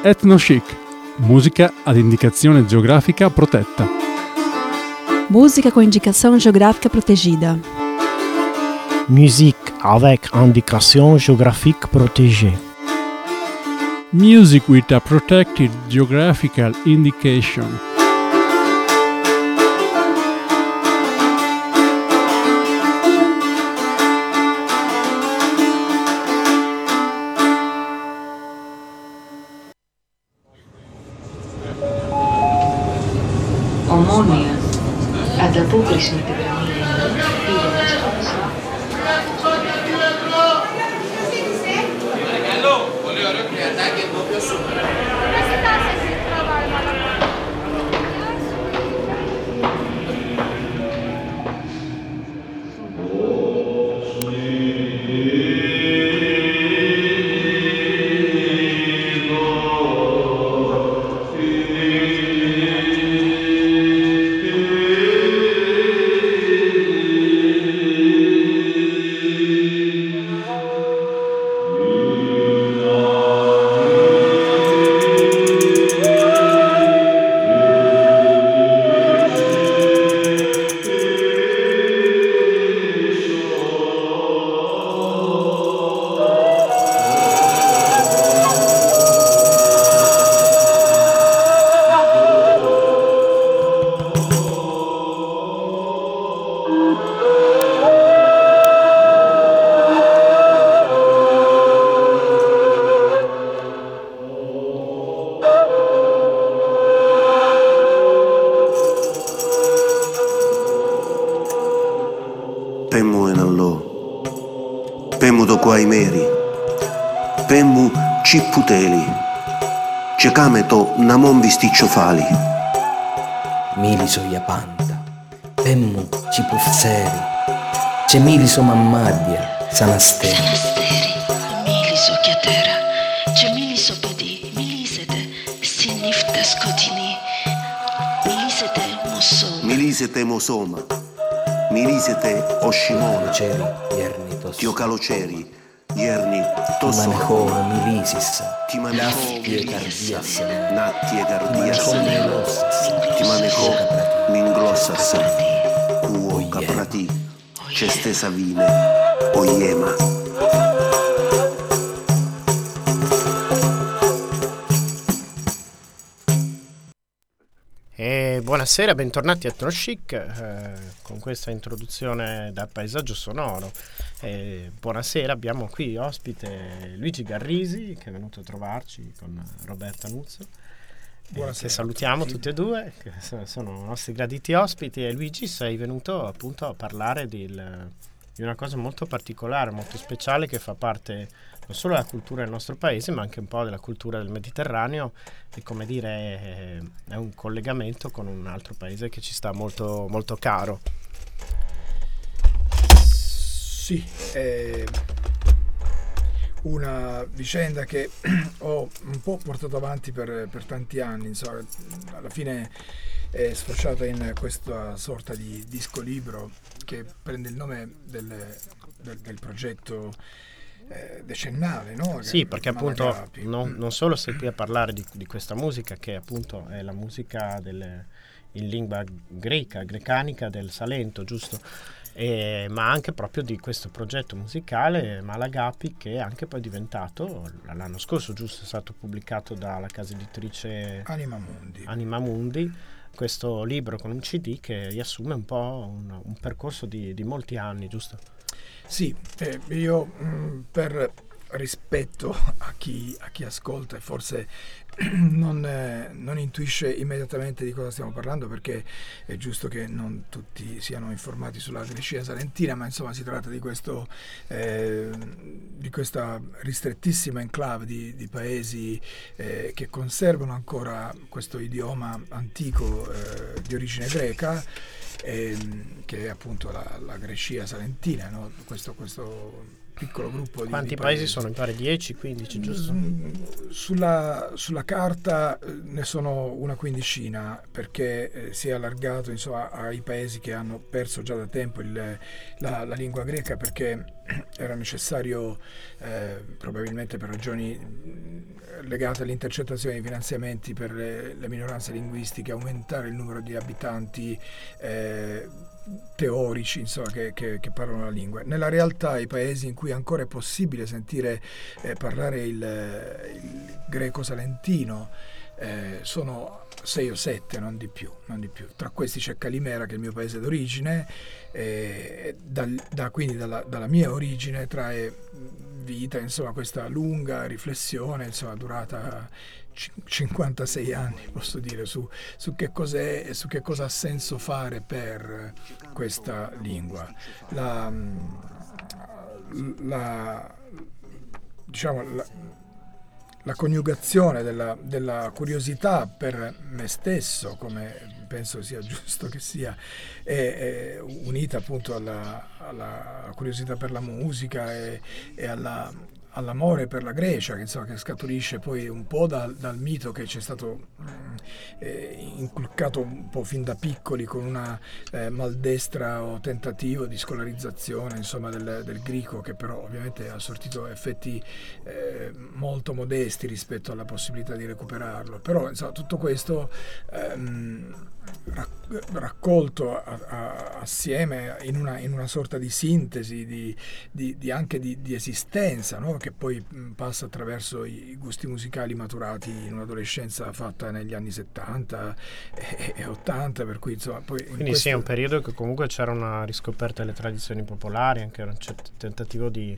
Ethno-chic, musica ad indicazione geografica protetta. Música com indicação geográfica protegida. Musique avec indication géographique protégée. Music with a protected geographical indication. Ομόνια, ανταπόκριση με την γραμμή πήγαινε στο Παρακαλώ, πολύ ωραίο κρεατάκι εδώ πιο σούπερα. Pemmu en allò, pemmu do quai meri, pemmu cipputeli, cecame to namon visticcio fali. Miliso Yapanta, pemmu cipufferi, c'è miliso mammadia, sanasteri. Sanasteri, miliso chiatera, c'è miliso pedi, milisete, sinifte scotini, milisete mosoma. Milisete mosoma. Milisete Oshimona, Ceri, Iernitos, Tiocaloceri, Ierni, Tosso, Timanehoro, Milisis, Timaneho, Naftie Cardias, Nattie Cardias, Timaneho, Timaneho, Minglossas, Cuo Oye. Caprati, Ceste Savine, Oyema. Buonasera, bentornati a Ethno-chic con questa introduzione dal paesaggio sonoro. Buonasera, abbiamo qui ospite Luigi Garrisi che è venuto a trovarci con Roberta Nuzzo. Che salutiamo tutti e due, che sono i nostri graditi ospiti. E Luigi, sei venuto appunto a parlare di una cosa molto particolare, molto speciale, che fa parte non solo della cultura del nostro paese, ma anche un po' della cultura del Mediterraneo, e come dire è un collegamento con un altro paese che ci sta molto, molto caro. Sì, è una vicenda che ho un po' portato avanti per tanti anni, insomma, alla fine è sfociata in questa sorta di disco libro che prende il nome del progetto decennale, no? Sì, perché appunto non solo sei qui a parlare di questa musica, che appunto è la musica in lingua grecanica del Salento, giusto? Ma anche proprio di questo progetto musicale Malagapi, che è anche poi diventato l'anno scorso, giusto, è stato pubblicato dalla casa editrice Anima Mundi, questo libro con un CD che riassume un po' un percorso di molti anni, giusto? Sì, io per rispetto a chi ascolta e forse non intuisce immediatamente di cosa stiamo parlando, perché è giusto che non tutti siano informati sulla Grecia salentina, ma insomma si tratta di questa ristrettissima enclave di paesi che conservano ancora questo idioma antico di origine greca, che è appunto la Grecia salentina, no? Questo piccolo gruppo. Quanti paesi sono? Mi pare 10, 15, giusto? Sulla carta ne sono una quindicina, perché si è allargato, insomma, ai paesi che hanno perso già da tempo la lingua greca, perché era necessario, probabilmente per ragioni legate all'intercettazione di finanziamenti per le minoranze linguistiche, aumentare il numero di abitanti teorici, insomma, che parlano la lingua. Nella realtà, i paesi in cui ancora è possibile sentire parlare il greco salentino sono 6 o 7, non di più. Tra questi c'è Calimera, che è il mio paese d'origine, quindi dalla mia origine trae vita, insomma, questa lunga riflessione, insomma, durata 56 anni, posso dire, su che cos'è e su che cosa ha senso fare per questa lingua. La coniugazione della curiosità per me stesso, come penso sia giusto che sia, è unita appunto alla curiosità per la musica e all'amore per la Grecia, che scaturisce poi un po' dal mito che ci è stato inculcato un po' fin da piccoli, con una maldestra o tentativo di scolarizzazione, insomma, del greco, che però ovviamente ha sortito effetti molto modesti rispetto alla possibilità di recuperarlo. Però, insomma, tutto questo raccolto assieme in una sorta di sintesi anche di esistenza, no? Che poi passa attraverso i gusti musicali maturati in un'adolescenza fatta negli anni 70 e 80, per cui, insomma, poi quindi sì, è un periodo che comunque c'era una riscoperta delle tradizioni popolari, anche un certo tentativo di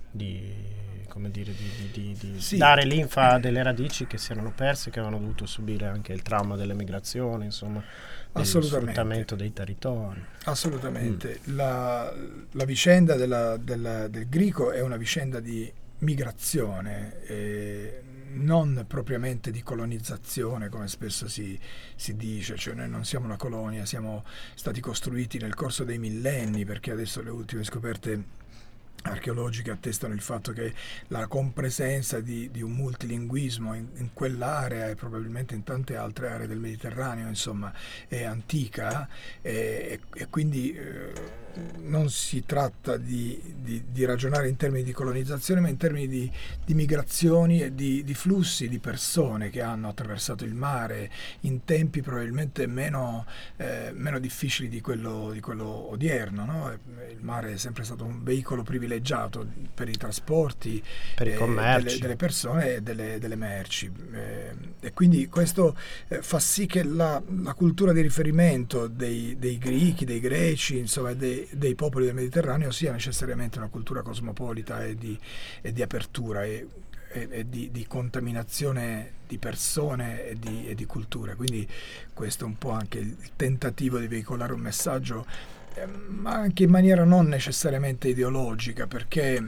sì, dare linfa a delle radici che si erano perse, che avevano dovuto subire anche il trauma delle migrazioni, insomma, dello sfruttamento dei territori. Assolutamente. La vicenda del greco è una vicenda di migrazione, non propriamente di colonizzazione, come spesso si dice. Cioè, noi non siamo una colonia, siamo stati costruiti nel corso dei millenni, perché adesso le ultime scoperte archeologiche attestano il fatto che la compresenza di un multilinguismo in quell'area e probabilmente in tante altre aree del Mediterraneo, insomma, è antica, e quindi non si tratta di ragionare in termini di colonizzazione, ma in termini di migrazioni e di flussi di persone che hanno attraversato il mare in tempi probabilmente meno difficili di quello odierno, no? Il mare è sempre stato un veicolo privilegiato per i trasporti, per i commerci delle persone e delle merci, e quindi questo fa sì che la cultura di riferimento dei grechi, dei greci, insomma, dei popoli del Mediterraneo sia necessariamente una cultura cosmopolita e di apertura e di contaminazione di persone e di culture. Quindi questo è un po' anche il tentativo di veicolare un messaggio, ma anche in maniera non necessariamente ideologica, perché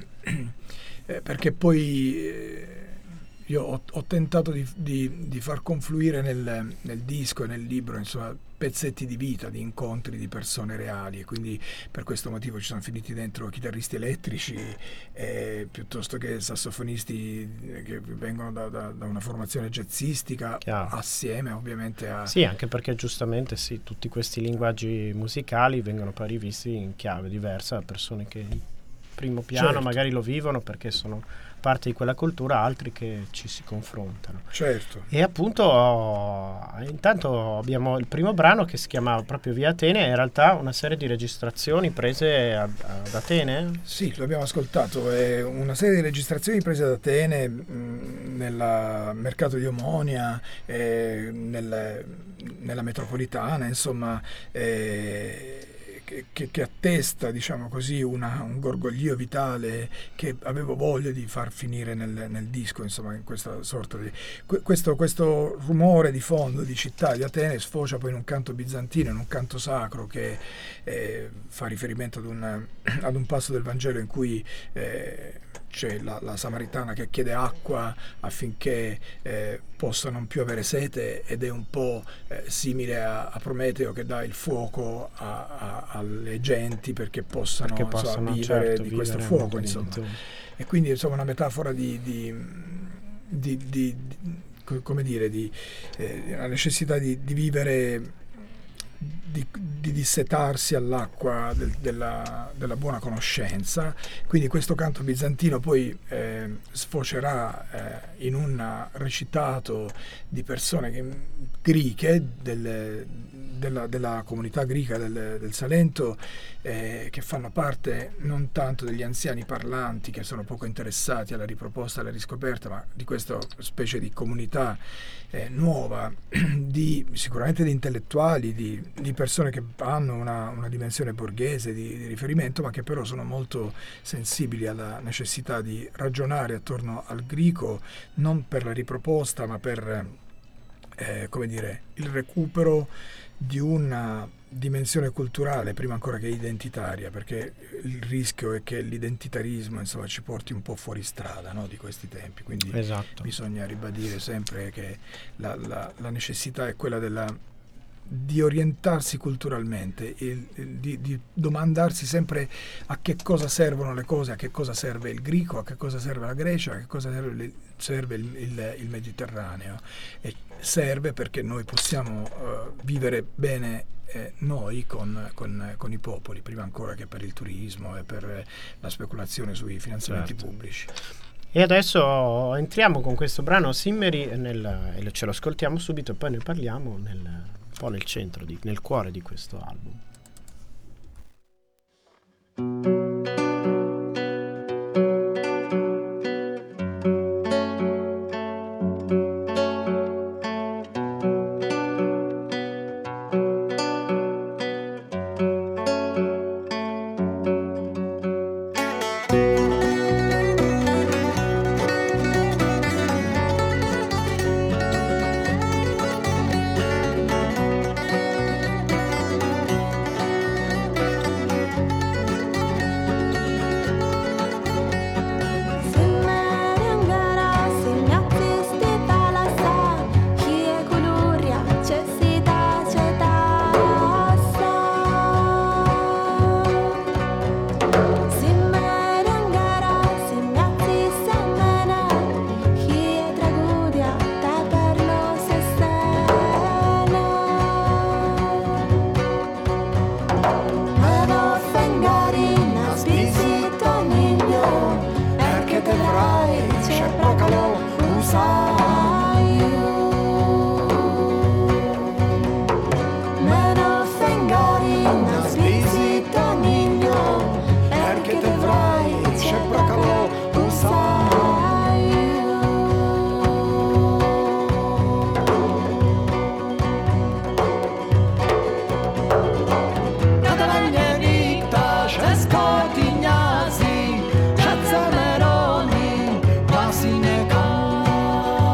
poi io ho tentato di far confluire nel disco e nel libro, insomma, pezzetti di vita, di incontri di persone reali, e quindi per questo motivo ci sono finiti dentro chitarristi elettrici piuttosto che sassofonisti che vengono da una formazione jazzistica, assieme ovviamente a... Sì, anche perché giustamente sì, tutti questi linguaggi musicali vengono poi rivisti in chiave diversa da persone che in primo piano, certo, magari lo vivono perché sono parte di quella cultura, altri che ci si confrontano. Certo. E appunto intanto abbiamo il primo brano che si chiamava proprio Via Atene, in realtà una serie di registrazioni prese ad Atene? Sì, lo abbiamo ascoltato, è una serie di registrazioni prese ad Atene, nel mercato di Omonia, nella metropolitana, insomma, che attesta, diciamo così, un gorgoglio vitale che avevo voglia di far finire nel disco, insomma, in questa sorta di questo rumore di fondo di città di Atene sfocia poi in un canto bizantino, in un canto sacro che fa riferimento ad un passo del Vangelo in cui c'è la Samaritana che chiede acqua affinché possa non più avere sete, ed è un po' simile a Prometeo che dà il fuoco alle genti perché possano vivere, certo, di questo fuoco, insomma. E quindi, insomma, una metafora come dire, la necessità di vivere di dissetarsi all'acqua della buona conoscenza. Quindi questo canto bizantino poi sfocerà in un recitato di persone greche della comunità greca del Salento, che fanno parte non tanto degli anziani parlanti, che sono poco interessati alla riproposta, alla riscoperta, ma di questa specie di comunità nuova, sicuramente di intellettuali, di persone che hanno una dimensione borghese di riferimento, ma che però sono molto sensibili alla necessità di ragionare attorno al greco, non per la riproposta, ma per il recupero di una dimensione culturale prima ancora che identitaria, perché il rischio è che l'identitarismo ci porti un po' fuori strada, no, di questi tempi. Quindi bisogna ribadire sempre che la necessità è quella di orientarsi culturalmente, di domandarsi sempre a che cosa servono le cose, a che cosa serve il greco, a che cosa serve la Grecia, a che cosa serve il Mediterraneo. E serve perché noi possiamo vivere bene noi con i popoli, prima ancora che per il turismo e per la speculazione sui finanziamenti pubblici. E adesso entriamo con questo brano Simmeri e ce lo ascoltiamo subito e poi ne parliamo un po' nel centro, nel cuore di questo album. Ignasi, Cezameroni, Vasineca.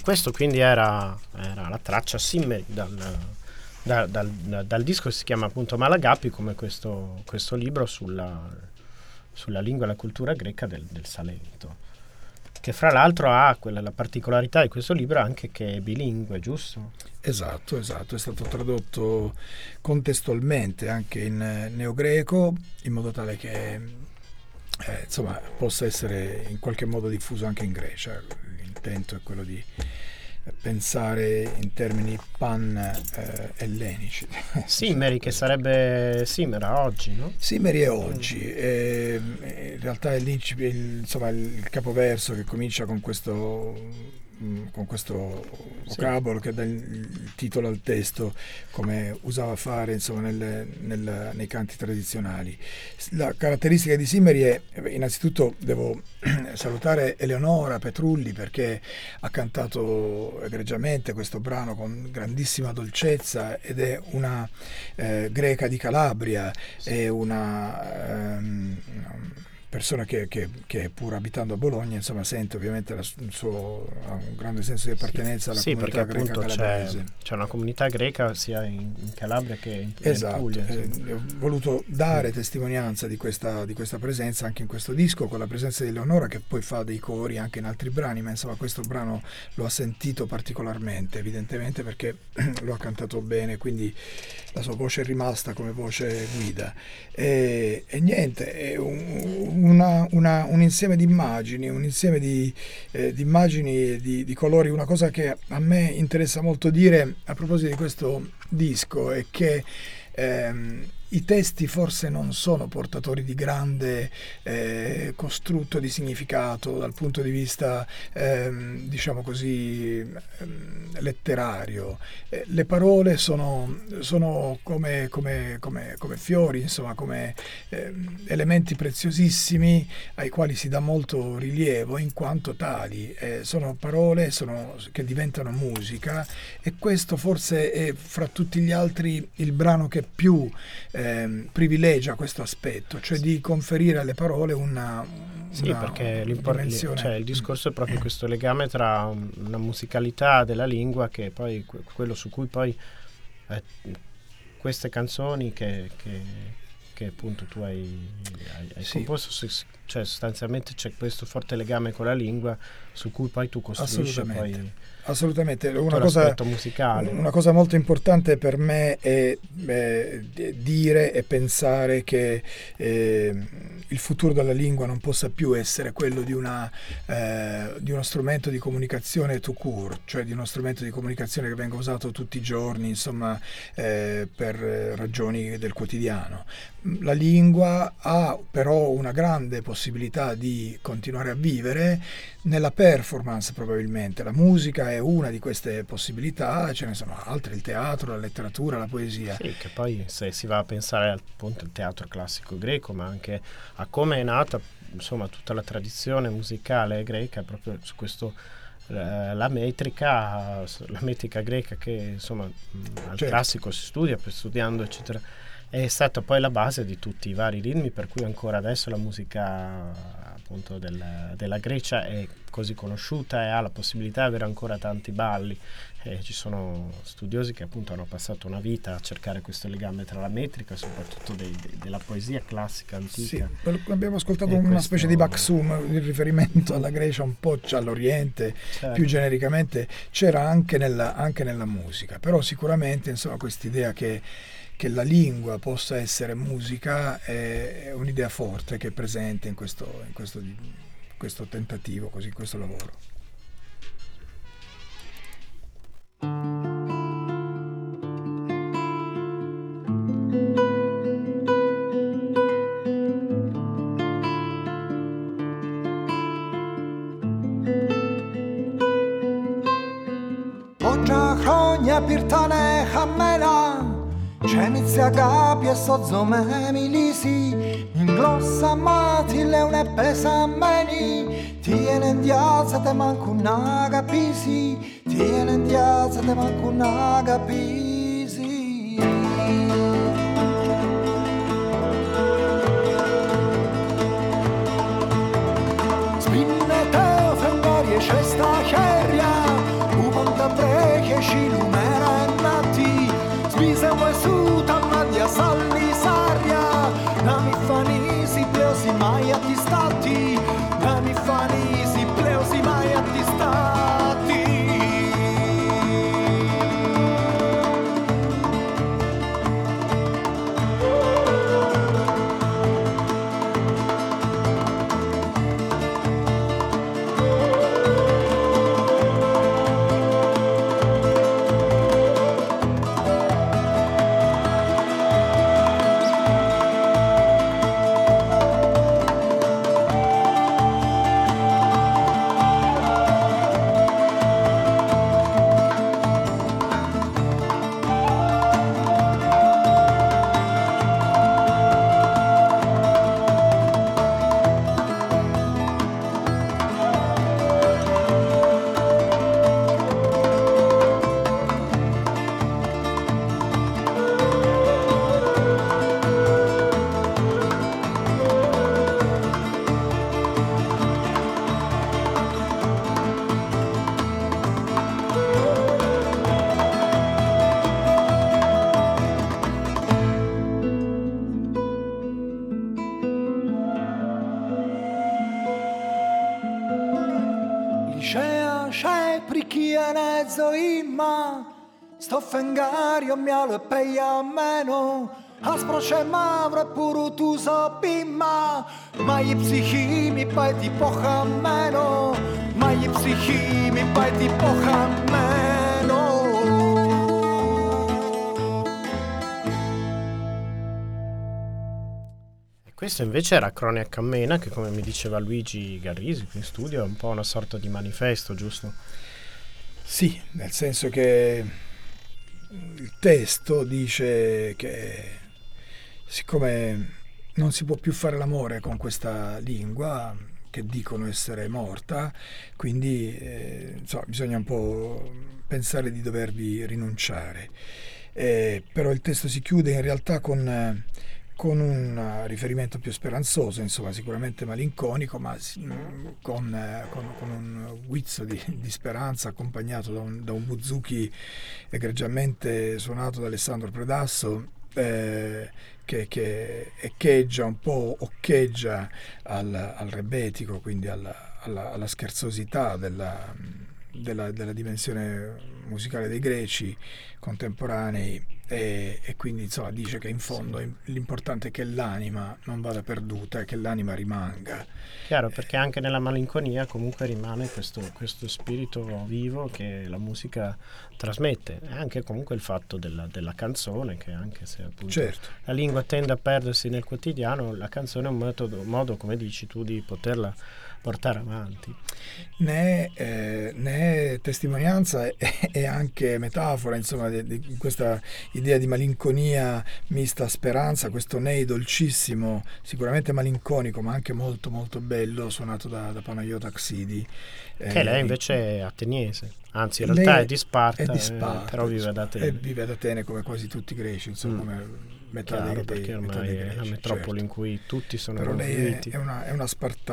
questo quindi era la traccia Simmeri dal disco che si chiama appunto Malagappi, come questo libro sulla lingua e la cultura greca del Salento, che fra l'altro ha la particolarità di questo libro anche che è bilingue, giusto? Esatto, è stato tradotto contestualmente anche in neogreco, in modo tale che insomma possa essere in qualche modo diffuso anche in Grecia. L'intento è quello di pensare in termini pan-ellenici. Simmeri, che sarebbe Simera oggi, no? Simmeri è oggi, in realtà è insomma il capoverso che comincia con questo vocabolo che dà il titolo al testo, come usava fare insomma nei canti tradizionali. La caratteristica di Simmeri è, innanzitutto devo salutare Eleonora Petrulli, perché ha cantato egregiamente questo brano con grandissima dolcezza, ed è una greca di Calabria, è una persona che pur abitando a Bologna, insomma, sente ovviamente ha un grande senso di appartenenza alla comunità greca calabrese. C'è una comunità greca sia in Calabria che in Puglia. Ho voluto dare testimonianza di questa presenza anche in questo disco, con la presenza di Eleonora, che poi fa dei cori anche in altri brani, ma insomma questo brano lo ha sentito particolarmente, evidentemente perché lo ha cantato bene, quindi la sua voce è rimasta come voce guida. E niente, è un insieme di immagini, un insieme di immagini e di colori. Una cosa che a me interessa molto dire a proposito di questo disco è che i testi forse non sono portatori di grande costrutto di significato dal punto di vista diciamo così letterario. Le parole sono come fiori, insomma, come elementi preziosissimi ai quali si dà molto rilievo in quanto tali. Sono parole che diventano musica, e questo forse è fra tutti gli altri il brano che più privilegia questo aspetto, cioè di conferire alle parole perché dimensione. Il discorso è proprio questo legame tra una musicalità della lingua, che poi quello su cui poi queste canzoni che appunto tu hai composto, cioè sostanzialmente c'è questo forte legame con la lingua su cui poi tu costruisci assolutamente. L'aspetto musicale. Una cosa molto importante per me è dire e pensare che il futuro della lingua non possa più essere quello di uno strumento di comunicazione tout court, cioè di uno strumento di comunicazione che venga usato tutti i giorni, insomma, per ragioni del quotidiano. La lingua ha però una grande possibilità di continuare a vivere nella performance, probabilmente. La musica è una di queste possibilità, ce ne sono altre, il teatro, la letteratura, la poesia. Sì, che poi se si va a pensare appunto al teatro classico greco, ma anche a come è nata insomma tutta la tradizione musicale greca, proprio su questo la metrica greca, che insomma al classico si studia, studiando eccetera, è stata poi la base di tutti i vari ritmi, per cui ancora adesso la musica appunto della Grecia è così conosciuta e ha la possibilità di avere ancora tanti balli. Ci sono studiosi che appunto hanno passato una vita a cercare questo legame tra la metrica, soprattutto della poesia classica antica. Sì, abbiamo ascoltato una specie di Baxum, il riferimento alla Grecia, un po' all'Oriente, certo. Più genericamente c'era anche nella musica, però sicuramente insomma quest'idea che la lingua possa essere musica è un'idea forte che è presente in questo tentativo, così, in questo lavoro. Oggia chronia pirtane chamela Cenizia capi e sozzome milisi, inglossa mati leone pesameni, tiene in diazza te manco una capisi, tiene in diazza te manco una capisi. Spinne te fengari e cesta cheria, fanisi, pleosi mai attistati, nani fanisi, pleosi mai attistati. Sto fengario mialo e peia meno, aspro c'è mavro e puru tu so bimma, ma gli psichi mi pai ti poca meno, ma gli psichi mi pai ti poca meno. Questo invece era Cronia Cammena, che come mi diceva Luigi Garrisi qui in studio è un po' una sorta di manifesto, giusto? Sì, nel senso che il testo dice che siccome non si può più fare l'amore con questa lingua che dicono essere morta, quindi bisogna un po' pensare di dovervi rinunciare. Però il testo si chiude in realtà con un riferimento più speranzoso, insomma sicuramente malinconico, ma con un guizzo di speranza, accompagnato da un buzuki egregiamente suonato da Alessandro Predasso, che echeggia un po', occheggia al rebetico, quindi alla scherzosità della dimensione musicale dei greci contemporanei, e quindi insomma dice che in fondo l'importante è che l'anima non vada perduta e che l'anima rimanga. Chiaro, perché anche nella malinconia comunque rimane questo spirito vivo che la musica trasmette, e anche comunque il fatto della canzone, che anche se appunto certo, la lingua tende a perdersi nel quotidiano, la canzone è un modo, come dici tu, di poterla portare avanti. Ne è testimonianza e anche metafora, insomma, di questa idea di malinconia mista a speranza, questo nei dolcissimo, sicuramente malinconico, ma anche molto molto bello, suonato da Panayota Xidi. Che lei invece è ateniese, anzi in realtà è di Sparta, però vive ad Atene. E vive ad Atene come quasi tutti i greci, insomma, come metà Chiaro, dei perché ormai greci, è una metropoli, certo, in cui tutti sono però riuniti. Lei è una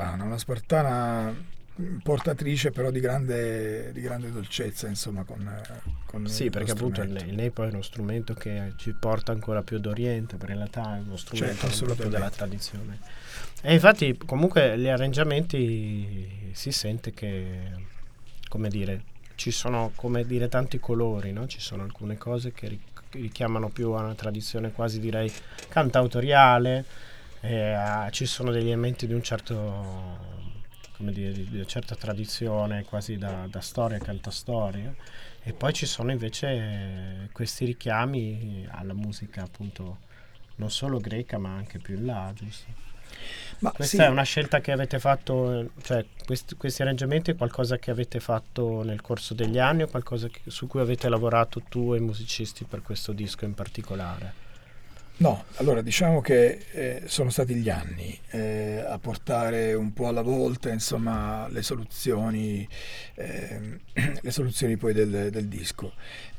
spartana portatrice però di grande dolcezza, insomma, con sì, perché appunto il nei poi è uno strumento che ci porta ancora più d'Oriente, perché in realtà è uno strumento, certo, proprio della tradizione. E infatti comunque gli arrangiamenti si sente che, come dire, ci sono, come dire, tanti colori, no? Ci sono alcune cose che richiamano più a una tradizione quasi, direi, cantautoriale, ci sono degli elementi di un certo, come dire, di una certa tradizione quasi da storia, cantastoria, e poi ci sono invece questi richiami alla musica appunto non solo greca ma anche più in là, giusto? Ma questa sì, è una scelta che avete fatto, cioè questi arrangiamenti è qualcosa che avete fatto nel corso degli anni o qualcosa su cui avete lavorato tu e i musicisti per questo disco in particolare? No, allora diciamo che sono stati gli anni a portare un po' alla volta, insomma, le soluzioni poi del disco.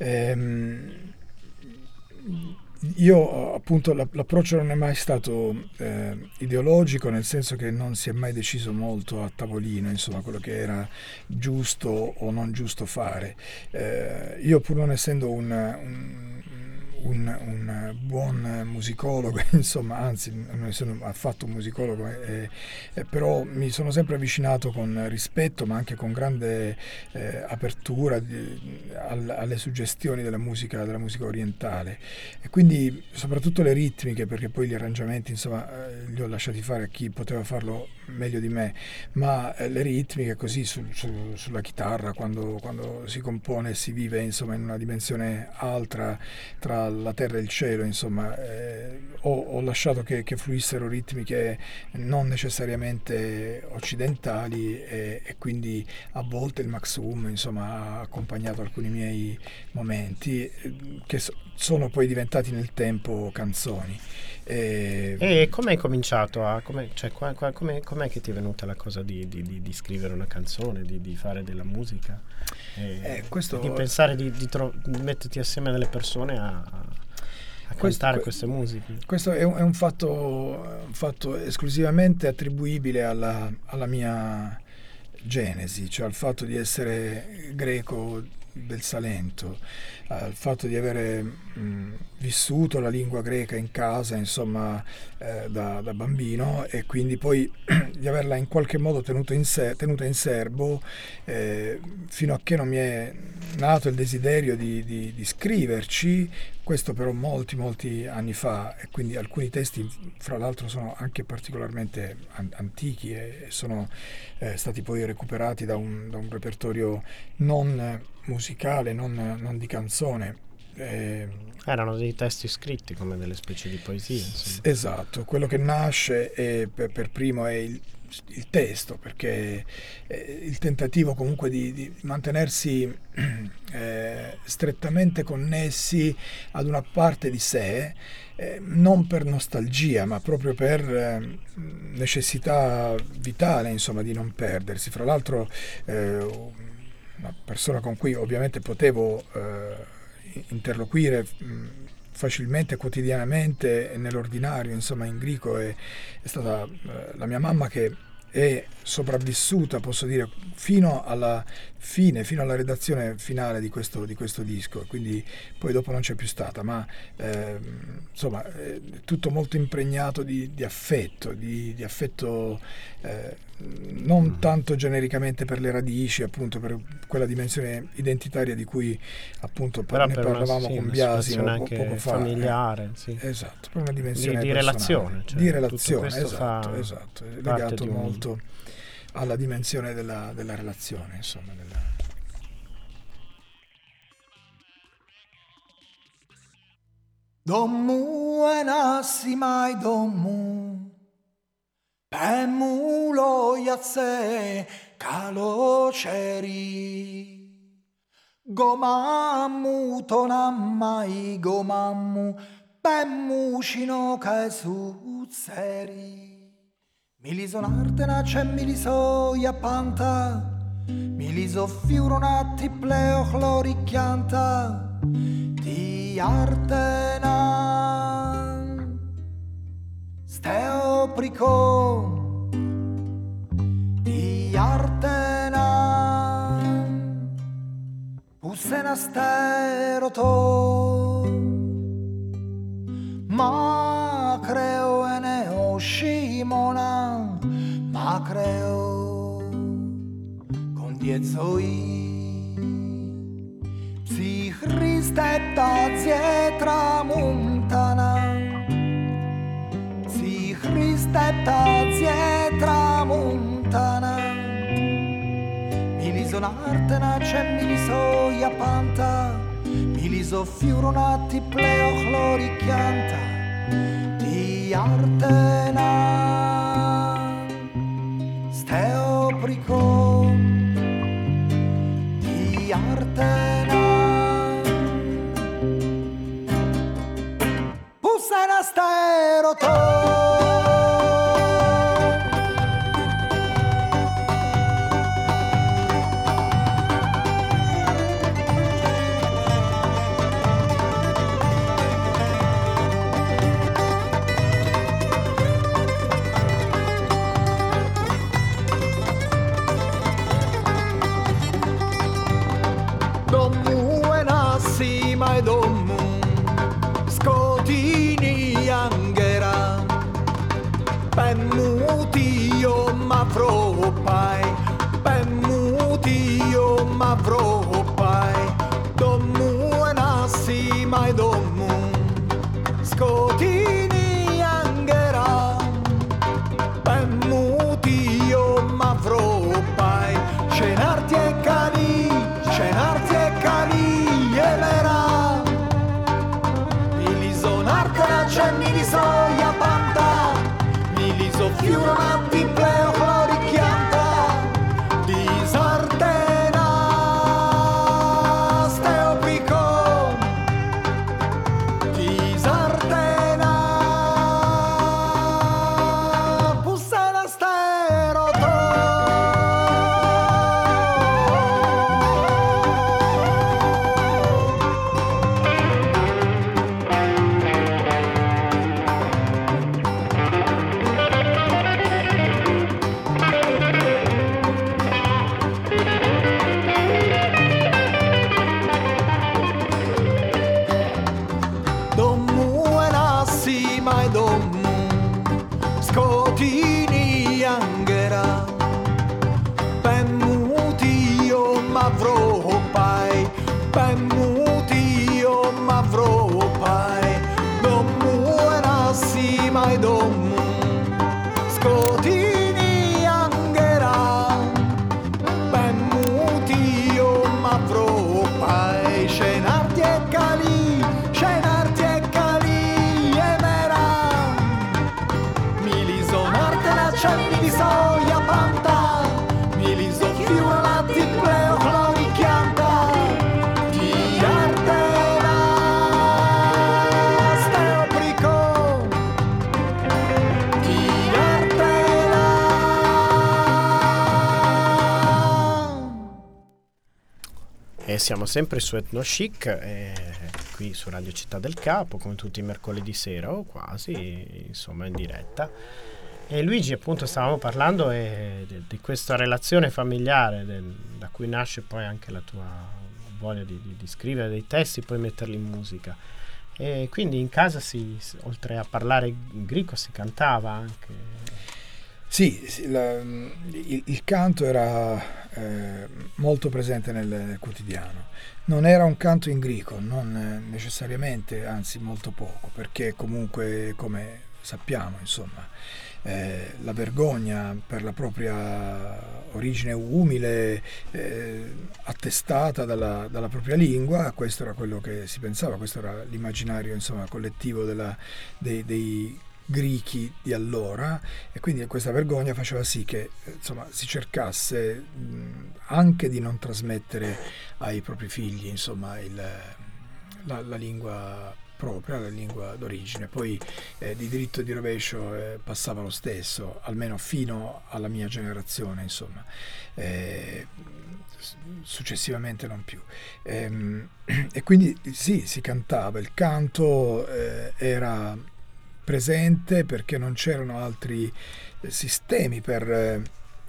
Io appunto l'approccio non è mai stato ideologico, nel senso che non si è mai deciso molto a tavolino, insomma, quello che era giusto o non giusto fare. Io, pur non essendo un un buon musicologo, insomma, anzi non sono affatto un musicologo, però mi sono sempre avvicinato con rispetto ma anche con grande apertura alle suggestioni della musica orientale, e quindi soprattutto le ritmiche, perché poi gli arrangiamenti insomma li ho lasciati fare a chi poteva farlo meglio di me, ma le ritmiche così sulla chitarra, quando si compone e si vive insomma in una dimensione altra tra la terra e il cielo, insomma, ho lasciato che fluissero ritmiche non necessariamente occidentali, e quindi a volte il Maxum insomma ha accompagnato alcuni miei momenti che sono poi diventati nel tempo canzoni. E come hai cominciato com'è che ti è venuta la cosa di scrivere una canzone, di fare della musica, di pensare di metterti assieme a delle persone a cantare queste musiche? Questo è un fatto esclusivamente attribuibile alla mia genesi, cioè al fatto di essere greco del Salento, al fatto di avere vissuto la lingua greca in casa, insomma, da bambino, e quindi poi di averla in qualche modo tenuta in serbo fino a che non mi è nato il desiderio di scriverci. Questo però molti anni fa, e quindi alcuni testi fra l'altro sono anche particolarmente antichi e sono stati poi recuperati da un repertorio non musicale, non di canzone. Erano dei testi scritti come delle specie di poesie, insomma. Esatto, quello che nasce per primo è il testo, perché il tentativo comunque di mantenersi strettamente connessi ad una parte di sé, non per nostalgia ma proprio per necessità vitale, insomma, di non perdersi. Fra l'altro una persona con cui ovviamente potevo interloquire facilmente, quotidianamente, nell'ordinario, insomma, in greco, è stata la mia mamma, che è sopravvissuta, posso dire, fino alla fine, fino alla redazione finale di questo disco, quindi poi dopo non c'è più stata, ma insomma è tutto molto impregnato di affetto, di affetto non tanto genericamente per le radici, appunto per quella dimensione identitaria di cui appunto ne parlavamo con Biasimo poco fa, familiare, sì. Esatto, per una dimensione di relazione, cioè, di relazione, esatto, è legato molto alla dimensione della relazione, insomma, Dommu e nassi mai dommu, pemmu lo iazze caloceri, gomammu tonammai gomammu, pemmu cinoca e suzzeri. Miliso n'artena c'è miliso iapanta, miliso fiurona tripleo chloricchianta, di artena steoprico, di artena pussena steroto, ma creo e ne oshimona, ma creo con diezoi. Si Christetta zie tramuntana, si Christetta zie tramuntana, miliso n'artena c'è miliso iapanta, miliso fiurona tipleo chloricchianta, di artena steoprico, di artena pussena steroto. Dommu e nassi mai dommu, Pemmutio mavropai, pemmutio mavropai, dommu enassi mai dommu, scotini angera, pemmutio mavropai, scenarti e cani, evera, milisonartela c'è milisoia panta, miliso fiura di pleo clorichianta, disardena steoprico, disardena pussena steroto. Dommu enassi mai dommu, scotini angera, pemmutio mavropai, pemmutio mavropai, dommu enassi mai dommu, scotini angera, pemmutio mavropai, scenarti e cali, emera, milisonartela c'è milisoia panta, miliso fiura di pleo clorichianta, di ardena steoprico, di ardena. E siamo sempre su Ethno Chic, qui su Radio Città del Capo, come tutti i mercoledì sera o quasi, insomma, in diretta. E Luigi, appunto, stavamo parlando di questa relazione familiare da cui nasce poi anche la tua voglia di scrivere dei testi, poi metterli in musica. E quindi in casa oltre a parlare greco si cantava anche. Sì, il canto era molto presente nel quotidiano. Non era un canto in greco, non necessariamente, anzi molto poco, perché comunque, come sappiamo, insomma, la vergogna per la propria origine umile, attestata dalla propria lingua, questo era quello che si pensava, questo era l'immaginario, insomma, collettivo dei grechi di allora, e quindi questa vergogna faceva sì che, insomma, si cercasse anche di non trasmettere ai propri figli, insomma, la lingua propria, la lingua d'origine. Poi di diritto e di rovescio passava lo stesso, almeno fino alla mia generazione, insomma. Successivamente non più. E quindi sì, si cantava, il canto era presente perché non c'erano altri sistemi per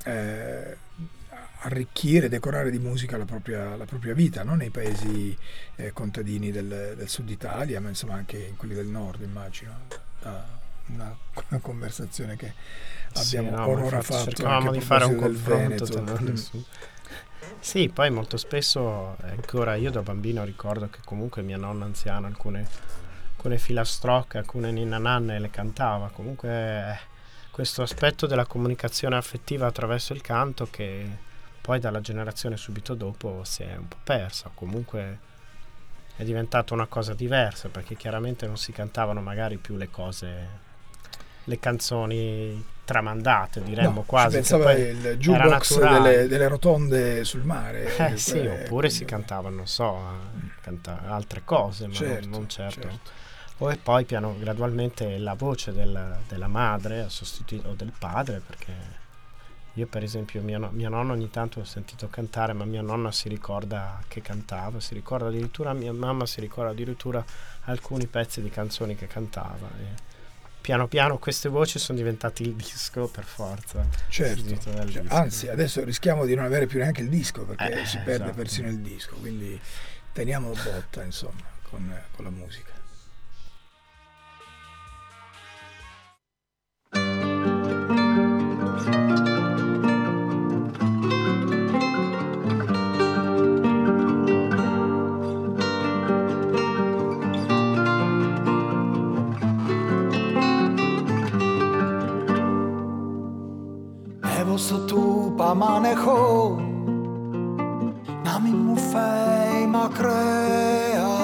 arricchire, decorare di musica la propria vita, non nei paesi contadini del sud Italia, ma insomma anche in quelli del nord, immagino, da una conversazione che abbiamo ora fatto. Cercavamo di fare un confronto. Sì, poi molto spesso, ancora io da bambino ricordo che comunque mia nonna anziana alcune filastrocche, alcune ninna nanne le cantava. Comunque questo aspetto della comunicazione affettiva attraverso il canto che poi dalla generazione subito dopo si è un po' persa, comunque è diventata una cosa diversa, perché chiaramente non si cantavano magari più le canzoni tramandate, diremmo, quasi. Si pensava il jukebox delle rotonde sul mare. Sì, oppure si cantavano, non so, altre cose, ma non certo. E poi gradualmente la voce della madre ha sostituito, o del padre, perché io per esempio mia nonna ogni tanto ho sentito cantare, ma mia nonna si ricorda che cantava, si ricorda addirittura, mia mamma si ricorda addirittura alcuni pezzi di canzoni che cantava, e piano piano queste voci sono diventate il disco per forza. Certo. Anzi, adesso rischiamo di non avere più neanche il disco, perché si perde esatto. persino il disco, quindi teniamo botta, insomma, con la musica. Evo so tu pa manejo, nami mu fej ma crea.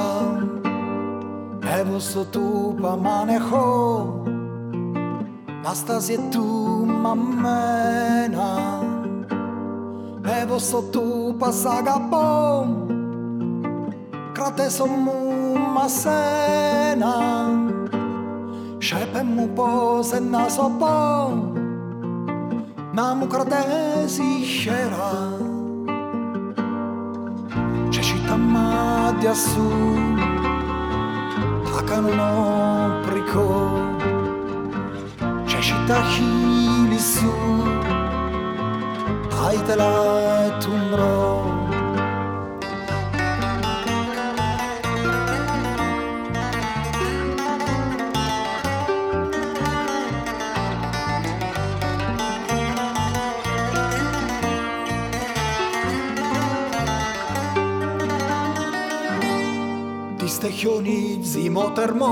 Evo so tu pa manejo, nastas je tu mamena. Evo so tu pa sagapom, krate som mu masena. Šepem mu pozen na sopom, nam ukrade sichera. Cecita madia su, takano no priko. Cecita hili su, haite la tumro. Stechionit zimotermo,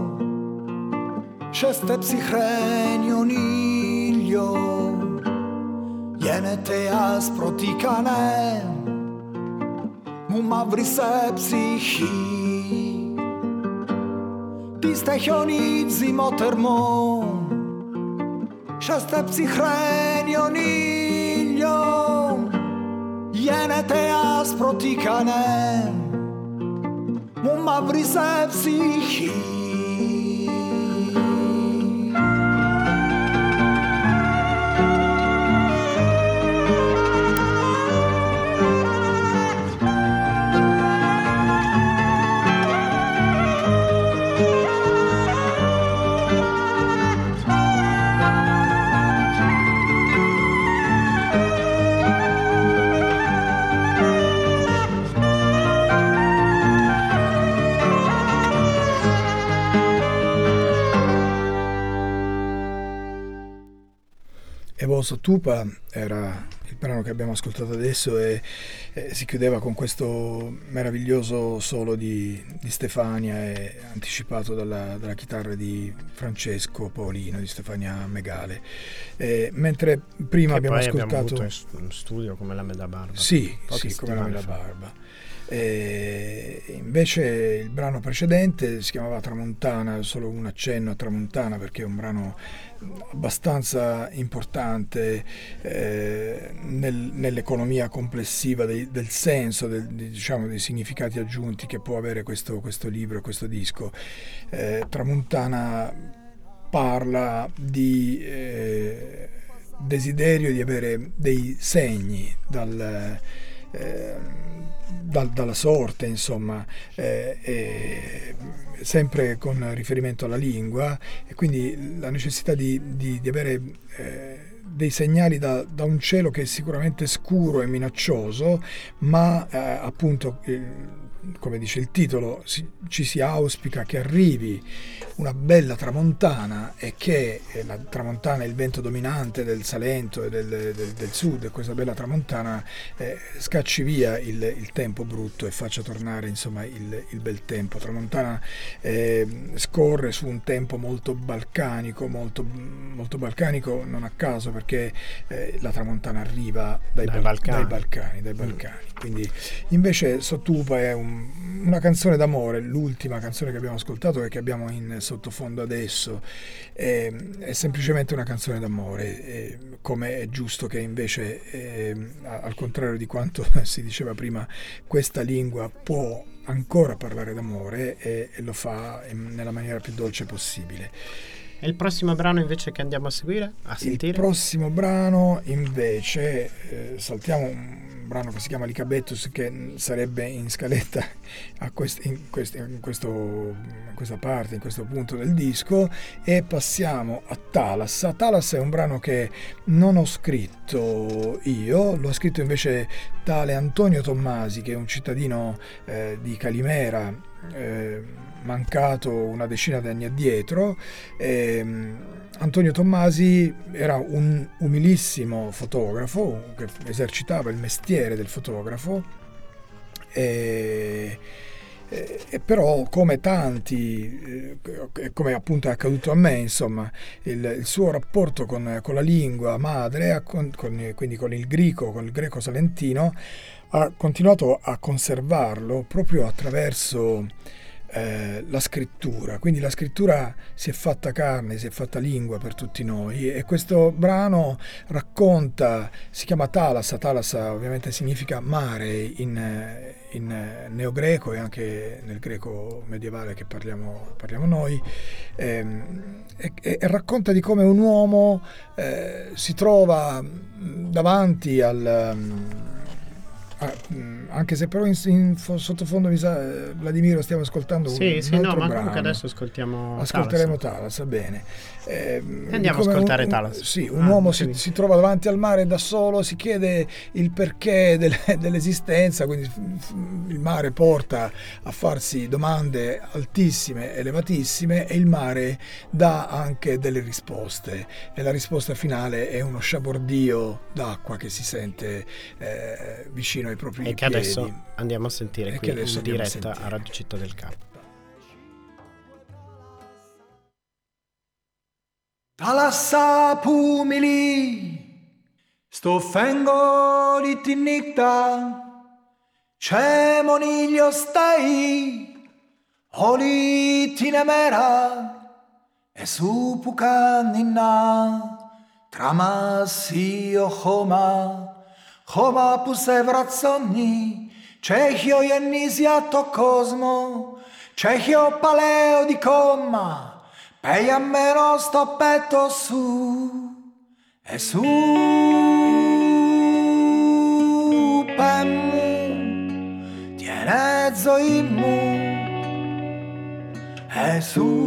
šeste psychrenionilio, jenete as protikane, mu mavri se psychi. Ti stechionit zimotermo, šeste psychrenionilio, jenete as protikane, mu mavri se psychi. Evo so tupa era il brano che abbiamo ascoltato adesso e si chiudeva con questo meraviglioso solo di Stefania anticipato dalla chitarra di Francesco Paolino, di Stefania Megale. Mentre prima che abbiamo ascoltato... abbiamo avuto in studio come la Mela Barba. Sì, come la Mela Barba. Invece il brano precedente si chiamava Tramontana, solo un accenno a Tramontana perché è un brano abbastanza importante nell'economia complessiva del senso, diciamo, dei significati aggiunti che può avere questo libro, questo disco. Tramontana parla di desiderio di avere dei segni dalla sorte, insomma, sempre con riferimento alla lingua, e quindi la necessità di avere dei segnali da un cielo che è sicuramente scuro e minaccioso, ma appunto come dice il titolo, ci si auspica che arrivi una bella tramontana e che la tramontana è il vento dominante del Salento e del sud, e questa bella tramontana scacci via il tempo brutto e faccia tornare, insomma, il bel tempo. Tramontana scorre su un tempo molto balcanico, molto balcanico non a caso, perché la tramontana arriva dai Balcani. Quindi invece Sottupa è una canzone d'amore, l'ultima canzone che abbiamo ascoltato e che abbiamo in sottofondo adesso, è semplicemente una canzone d'amore, come è giusto che invece, al contrario di quanto si diceva prima, questa lingua può ancora parlare d'amore e lo fa nella maniera più dolce possibile. E il prossimo brano invece che andiamo a seguire, a sentire? Il prossimo brano invece, saltiamo un brano che si chiama Licabettus, che sarebbe in scaletta in questa parte, in questo punto del disco, e passiamo a Talas. Talas è un brano che non ho scritto io, l'ho scritto invece tale Antonio Tommasi, che è un cittadino di Calimera, mancato una decina di anni addietro. Antonio Tommasi era un umilissimo fotografo che esercitava il mestiere del fotografo, e però come tanti, come appunto è accaduto a me, insomma, il suo rapporto con la lingua madre, quindi con il greco salentino, ha continuato a conservarlo proprio attraverso la scrittura. Quindi la scrittura si è fatta carne, si è fatta lingua per tutti noi, e questo brano racconta, si chiama Thalassa ovviamente significa mare in neogreco e anche nel greco medievale che parliamo noi, e racconta di come un uomo si trova davanti anche se però in sottofondo mi sa, Vladimiro, stiamo ascoltando un altro ma brano. comunque adesso ascolteremo Thalassa, bene. Andiamo a ascoltare Thalassa. Sì, un uomo si trova davanti al mare da solo, si chiede il perché dell'esistenza, quindi il mare porta a farsi domande altissime, elevatissime, e il mare dà anche delle risposte, e la risposta finale è uno sciabordio d'acqua che si sente vicino ai propri piedi. E che adesso andiamo a sentire qui in diretta a Radio Città del Capo. Thalassa pumili, sto fengo di tinnicta, c'è moniglio stai, oli tinemera, e su pucanina, tramassi o Choma puse vrazzoni, Cechio jennisia to cosmo, Cechio paleo di comma, Pei a meno sto petto su, e su pemmu, tiene zoimmu, e su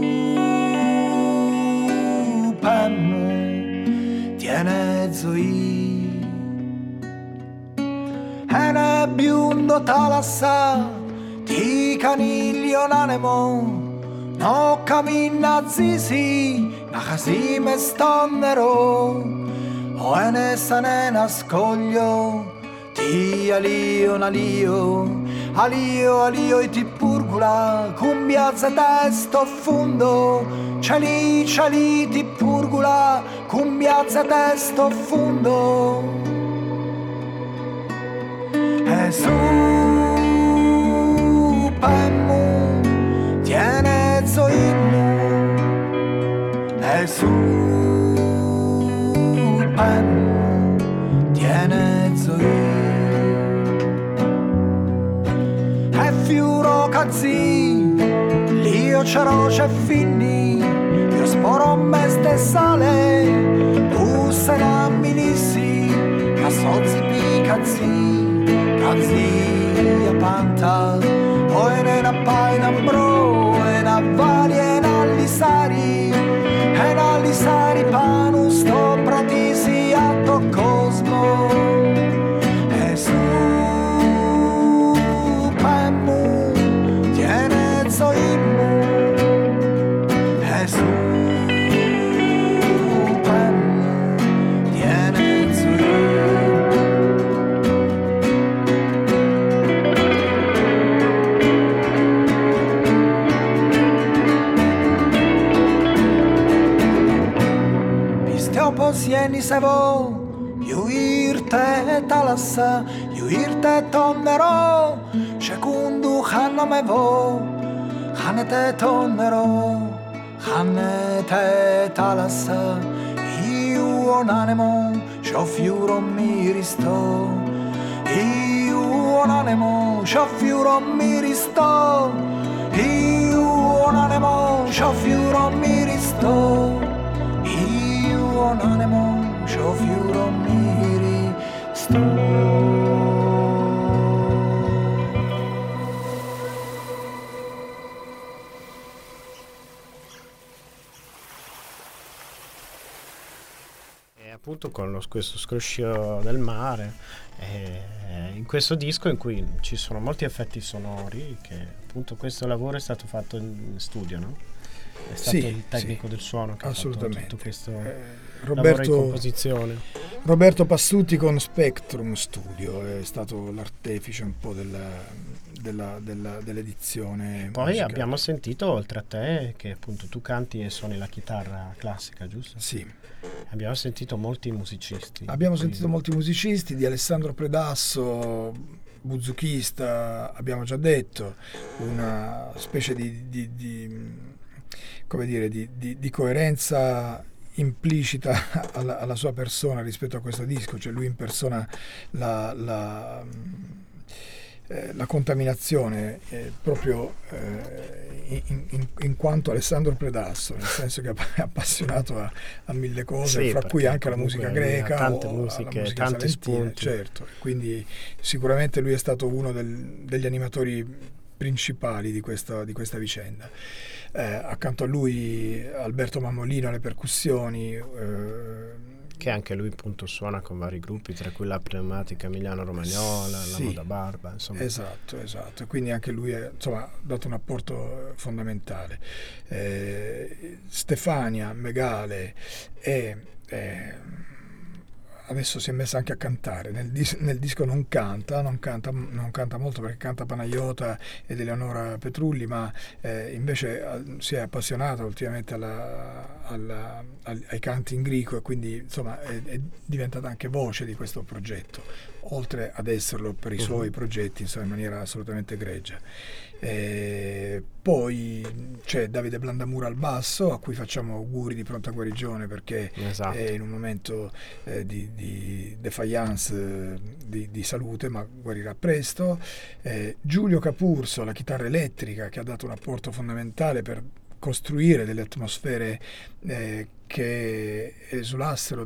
pemmu, tiene zoimmu. Ene biondo Thalassa, ti caniglio n'anemo, no cammina zizi, na casi me stonnero, o ene sane nascoglio, ti alio e ti purgula, cumbiazza testo fundo, ciali ti purgula, cumbiazza testo fundo. E su pemmu, tiene zoimmu, e su pemmu, tiene zoimmu. E fiuro cazzi, l'io c'è finni, io sporo meste sale, tu se la minissi, ma sozzi picazzi. Cazzi a panta, o e na paina bro, e na vali e na lisari panu sto pratisi a to cosmo, e su pemmu, tiene zoimmu, e su pemmu, tiene zoimmu. Sieni sevo, juirte Thalassa, juirte tonnero, secundu hannomevo, hanete tonnero, hanete Thalassa, iu onanemo, scioffiuro mi risto, iu onanemo, scioffiuro mi risto, iu onanemo, scioffiuro mi risto. Un animo, scioffiuro mi risto. E appunto con questo scroscio del mare, in questo disco in cui ci sono molti effetti sonori, che appunto questo lavoro è stato fatto in studio, no? È stato il tecnico del suono che assolutamente. Ha fatto tutto questo lavoro di composizione. Roberto Passuti con Spectrum Studio è stato l'artefice un po' dell'edizione. Poi musicale. abbiamo sentito, oltre a te, che appunto tu canti e suoni la chitarra classica, giusto? Sì. Abbiamo sentito molti musicisti. Abbiamo sentito molti musicisti, di Alessandro Predasso, buzuchista, abbiamo già detto, una specie come dire, di coerenza implicita alla sua persona rispetto a questo disco, cioè lui impersona la contaminazione proprio in quanto Alessandro Predasso, nel senso che è appassionato a mille cose, sì, fra cui anche la musica greca, tante o musiche, alla musica tanti salentina, spunti. certo. Quindi sicuramente lui è stato uno degli animatori principali di questa vicenda. Accanto a lui Alberto Mammolino alle percussioni, che anche lui appunto suona con vari gruppi, tra cui la Pneumatica Emiliano Romagnola, sì, la Moda Barba, insomma. Esatto, quindi anche lui ha dato un apporto fondamentale. Stefania Megale adesso si è messa anche a cantare, nel disco non canta molto perché canta Panaiota ed Eleonora Petrulli, ma invece si è appassionata ultimamente ai canti in greco, e quindi insomma è diventata anche voce di questo progetto, oltre ad esserlo per i suoi progetti, insomma, in maniera assolutamente egregia. Poi c'è Davide Blandamura al basso, a cui facciamo auguri di pronta guarigione, perché esatto, è in un momento di defiance di salute, ma guarirà presto. Giulio Capurso alla chitarra elettrica, che ha dato un apporto fondamentale per costruire delle atmosfere che esulassero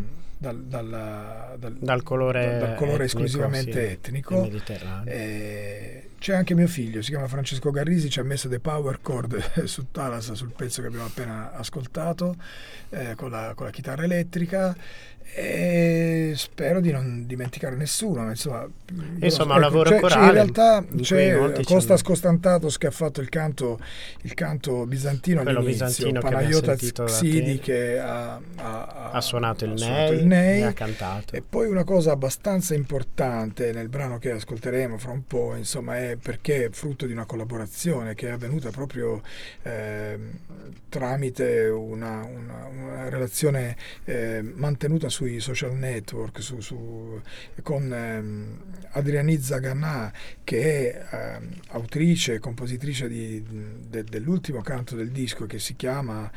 dal colore esclusivamente etnico. C'è anche mio figlio, si chiama Francesco Garrisi, ci ha messo dei power chord su Thalassa, sul pezzo che abbiamo appena ascoltato, con la chitarra elettrica, e spero di non dimenticare nessuno, insomma un lavoro corale. In realtà c'è Kostas Konstantatos, che ha fatto il canto bizantino all'inizio, Panayota Xidi, che ha suonato il Ney, ha cantato. E poi una cosa abbastanza importante nel brano che ascolteremo fra un po', insomma, è perché è frutto di una collaborazione che è avvenuta proprio tramite una relazione mantenuta sui social network, con Adrianizza Ganà, che è autrice e compositrice dell'ultimo canto del disco, che si chiama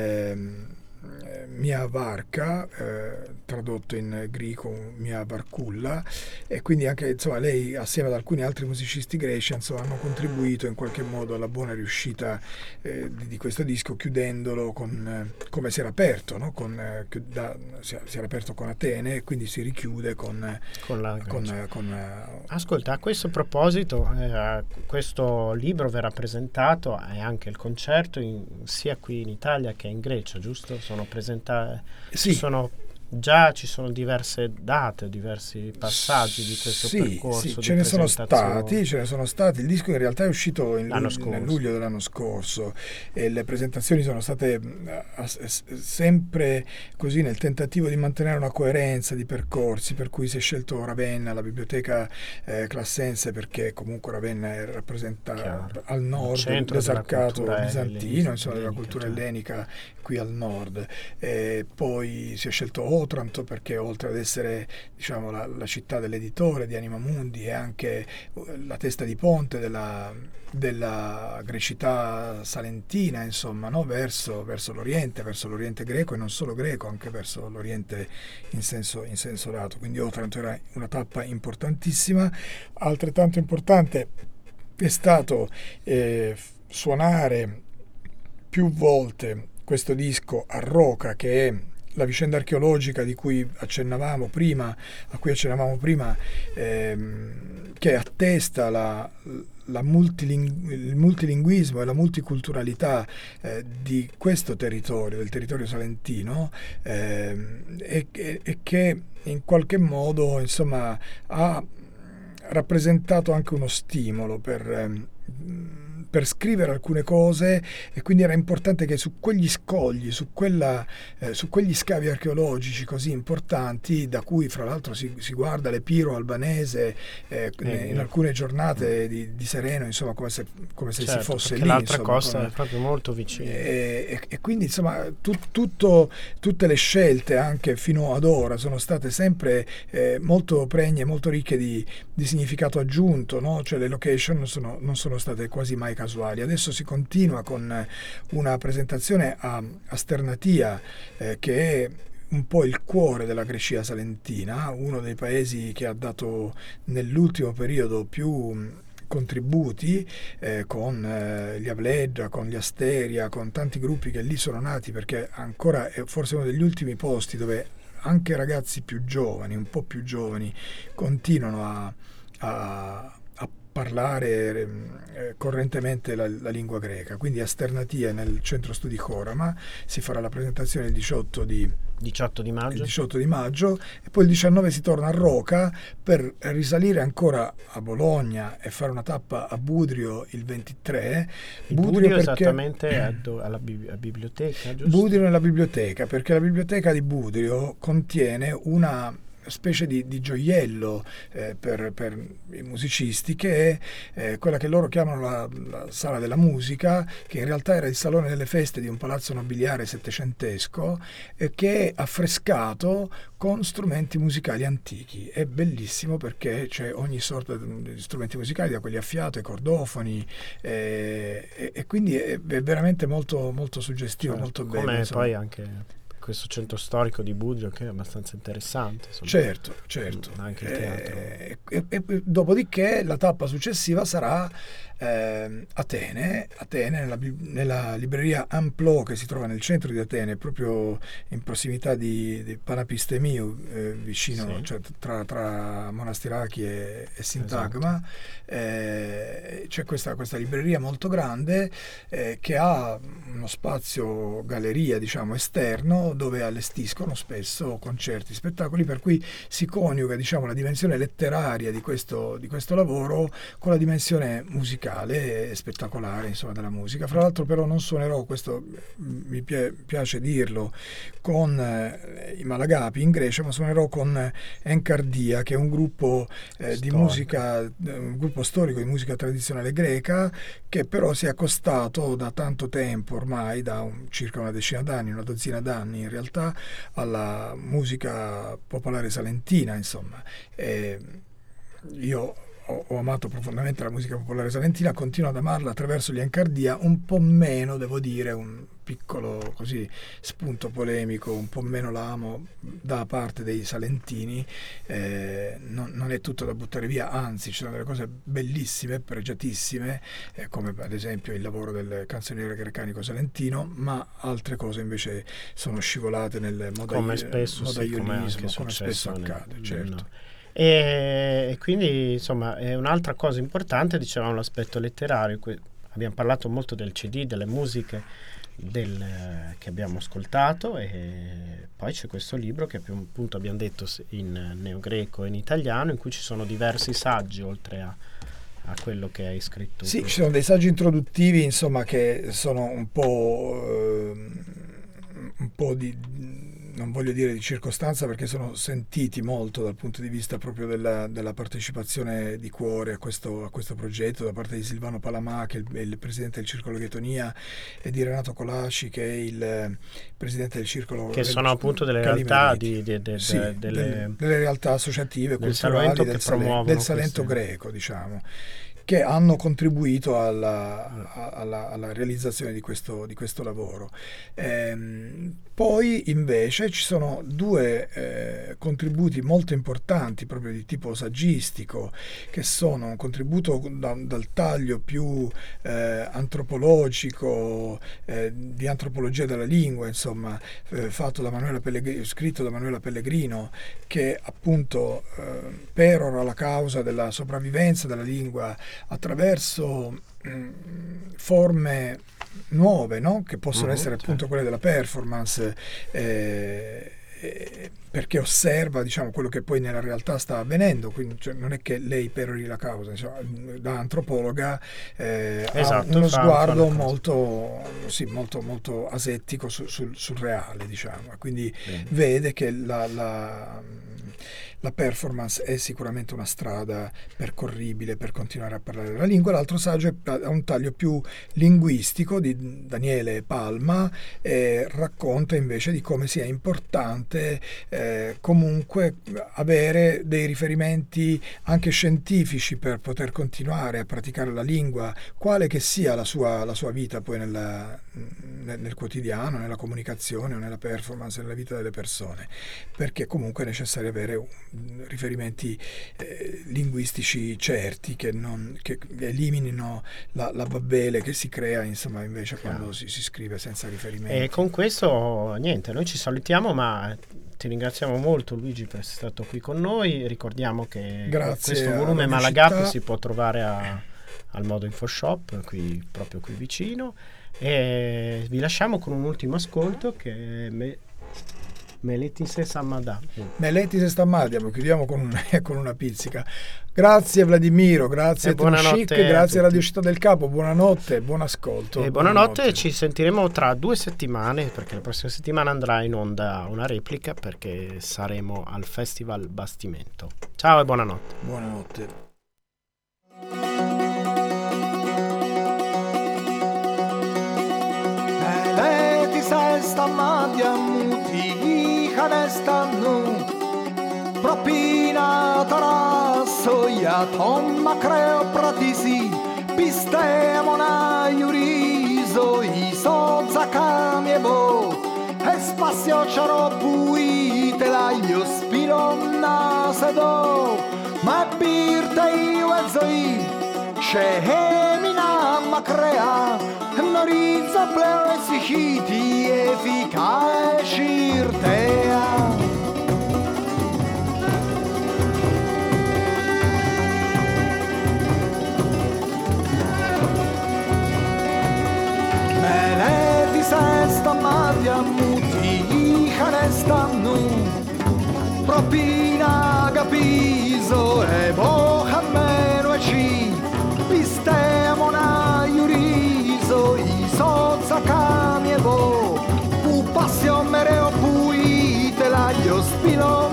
Mia Varka, tradotto in greco Mia Varkulla, e quindi anche insomma lei, assieme ad alcuni altri musicisti greci, insomma, hanno contribuito in qualche modo alla buona riuscita di questo disco, chiudendolo come si era aperto, no? Si era aperto con Atene, e quindi si richiude con Ascolta, a questo proposito, questo libro verrà presentato, e anche il concerto sia qui in Italia che in Grecia, giusto? Sono presentate, sì. Ci sono diverse date, diversi passaggi di questo percorso. Sì, ce ne sono stati. Il disco in realtà è uscito nel luglio dell'anno scorso, e le presentazioni sono state sempre così, nel tentativo di mantenere una coerenza di percorsi, per cui si è scelto Ravenna, la biblioteca classense, perché comunque Ravenna rappresenta al nord l'esarcato bizantino, insomma, della cultura ellenica qui al nord. Poi si è scelto Otranto, perché oltre ad essere, diciamo, la città dell'editore di Anima Mundi, è anche la testa di ponte della grecità salentina, insomma, no? verso l'Oriente greco, e non solo greco, anche verso l'Oriente in senso lato. Quindi Otranto era una tappa importantissima. Altrettanto importante è stato suonare più volte questo disco a Roca, che è la vicenda archeologica a cui accennavamo prima, che attesta il multilinguismo e la multiculturalità di questo territorio, del territorio salentino, e che in qualche modo, insomma, ha rappresentato anche uno stimolo per per scrivere alcune cose, e quindi era importante che su quegli scogli, su quegli scavi archeologici così importanti, da cui fra l'altro si guarda l'Epiro albanese in alcune giornate di sereno, insomma, come se certo, si fosse lì, l'altra insomma, costa è proprio molto vicina, e quindi insomma tutte le scelte anche fino ad ora sono state sempre molto pregne, molto ricche di significato aggiunto, no? Cioè le location non sono state quasi mai casuali. Adesso si continua con una presentazione a Sternatia, che è un po' il cuore della Grecia salentina, uno dei paesi che ha dato nell'ultimo periodo più contributi, con gli Avledda, con gli Asteria, con tanti gruppi che lì sono nati, perché ancora è forse uno degli ultimi posti dove anche ragazzi più giovani, un po' più giovani, continuano a parlare correntemente la lingua greca. Quindi a Sternatia, nel centro studi Corama, si farà la presentazione il 18 di maggio, e poi il 19 si torna a Roca per risalire ancora a Bologna e fare una tappa a Budrio il 23. Budrio esattamente alla biblioteca, giusto? Budrio nella biblioteca, perché la biblioteca di Budrio contiene una specie di gioiello per i musicisti, che è quella che loro chiamano la sala della musica, che in realtà era il salone delle feste di un palazzo nobiliare settecentesco, che è affrescato con strumenti musicali antichi. È bellissimo perché c'è ogni sorta di strumenti musicali, da quelli a fiato ai cordofoni, e quindi è veramente molto, molto suggestivo, certo, molto bello. Come poi anche questo centro storico di Budrio, che è abbastanza interessante, insomma. Certo. Anche il teatro. E dopodiché la tappa successiva sarà Atene nella libreria Amplò, che si trova nel centro di Atene, proprio in prossimità di Panapistemiu, vicino, sì, cioè tra Monastirachi e Sintagma. Esatto. C'è questa libreria molto grande, che ha uno spazio galleria, diciamo, esterno, dove allestiscono spesso concerti, spettacoli, per cui si coniuga, diciamo, la dimensione letteraria di questo lavoro con la dimensione musicale e spettacolare, insomma, della musica. Fra l'altro però non suonerò, questo mi piace dirlo, con i Malagapi in Grecia, ma suonerò con Enkardia, che è un gruppo di musica, un gruppo storico di musica tradizionale greca, che però si è accostato da tanto tempo ormai, da circa una dozzina d'anni in realtà, alla musica popolare salentina, insomma. Io ho amato profondamente la musica popolare salentina, continuo ad amarla attraverso gli Enkardia, un po' meno, devo dire, un piccolo così spunto polemico, un po' meno la amo da parte dei salentini. Non è tutto da buttare via, anzi ci sono delle cose bellissime, pregiatissime, come ad esempio il lavoro del canzoniere grecanico salentino, ma altre cose invece sono scivolate nel modaiolismo, come spesso accade, certo. No. E quindi, insomma, è un'altra cosa importante, dicevamo, l'aspetto letterario. Abbiamo parlato molto del CD, delle musiche che abbiamo ascoltato, e poi c'è questo libro che appunto abbiamo detto in neogreco e in italiano, in cui ci sono diversi saggi oltre a quello che hai scritto. Sì, ci sono dei saggi introduttivi, insomma, che sono un po' di, non voglio dire di circostanza, perché sono sentiti molto dal punto di vista proprio della partecipazione di cuore a questo progetto, da parte di Silvano Palamà, che è il presidente del Circolo Ghetonia, e di Renato Colasci, che è il presidente del Circolo, che sono appunto delle realtà delle realtà associative culturali del Salento greco, diciamo, che hanno contribuito alla realizzazione di questo lavoro. Poi invece ci sono due contributi molto importanti proprio di tipo saggistico, che sono un contributo dal taglio più antropologico, di antropologia della lingua, insomma, fatto da scritto da Manuela Pellegrino, che appunto perora la causa della sopravvivenza della lingua attraverso forme nuove, no? Che possono essere appunto quelle della performance, perché osserva, diciamo, quello che poi nella realtà sta avvenendo, quindi cioè, non è che lei perori la causa, diciamo, da antropologa ha uno sguardo molto asettico sul reale, diciamo, quindi vede che la performance è sicuramente una strada percorribile per continuare a parlare la lingua. L'altro saggio ha un taglio più linguistico di Daniele Palma, racconta invece di come sia importante comunque avere dei riferimenti anche scientifici per poter continuare a praticare la lingua, quale che sia la sua vita poi nel quotidiano, nella comunicazione o nella performance, nella vita delle persone, perché comunque è necessario avere riferimenti linguistici certi che eliminino la babele che si crea, insomma, invece quando si scrive senza riferimenti. E con questo niente, noi ci salutiamo, ma ti ringraziamo molto, Luigi, per essere stato qui con noi. Ricordiamo che questo volume Malagap si può trovare al Modo Info Shop, proprio qui vicino, e vi lasciamo con un ultimo ascolto che è Meleti Samada. Meleti Samada, chiudiamo con una pizzica. Grazie Vladimiro, grazie Etnochic, grazie Radio Città del Capo, buonanotte, buon ascolto. E buonanotte, ci sentiremo tra 2 settimane, perché la prossima settimana andrà in onda una replica, perché saremo al Festival Bastimento. Ciao e buonanotte. Buonanotte. Stamattina muti hanestanu propina tarasso ja tomma creo pratisi pistemona jurizo i sozza camievo e spazio ciarobui te la io spironna sedo ma birte io e zoi shehemina macrea Norizza pleo e sichiti efficace shirtea Meleti sesta madia muti hanestanu propina gapizo e boha meno e ci pistemona jurizo i sozza camievo u passio mereo pui te la io spino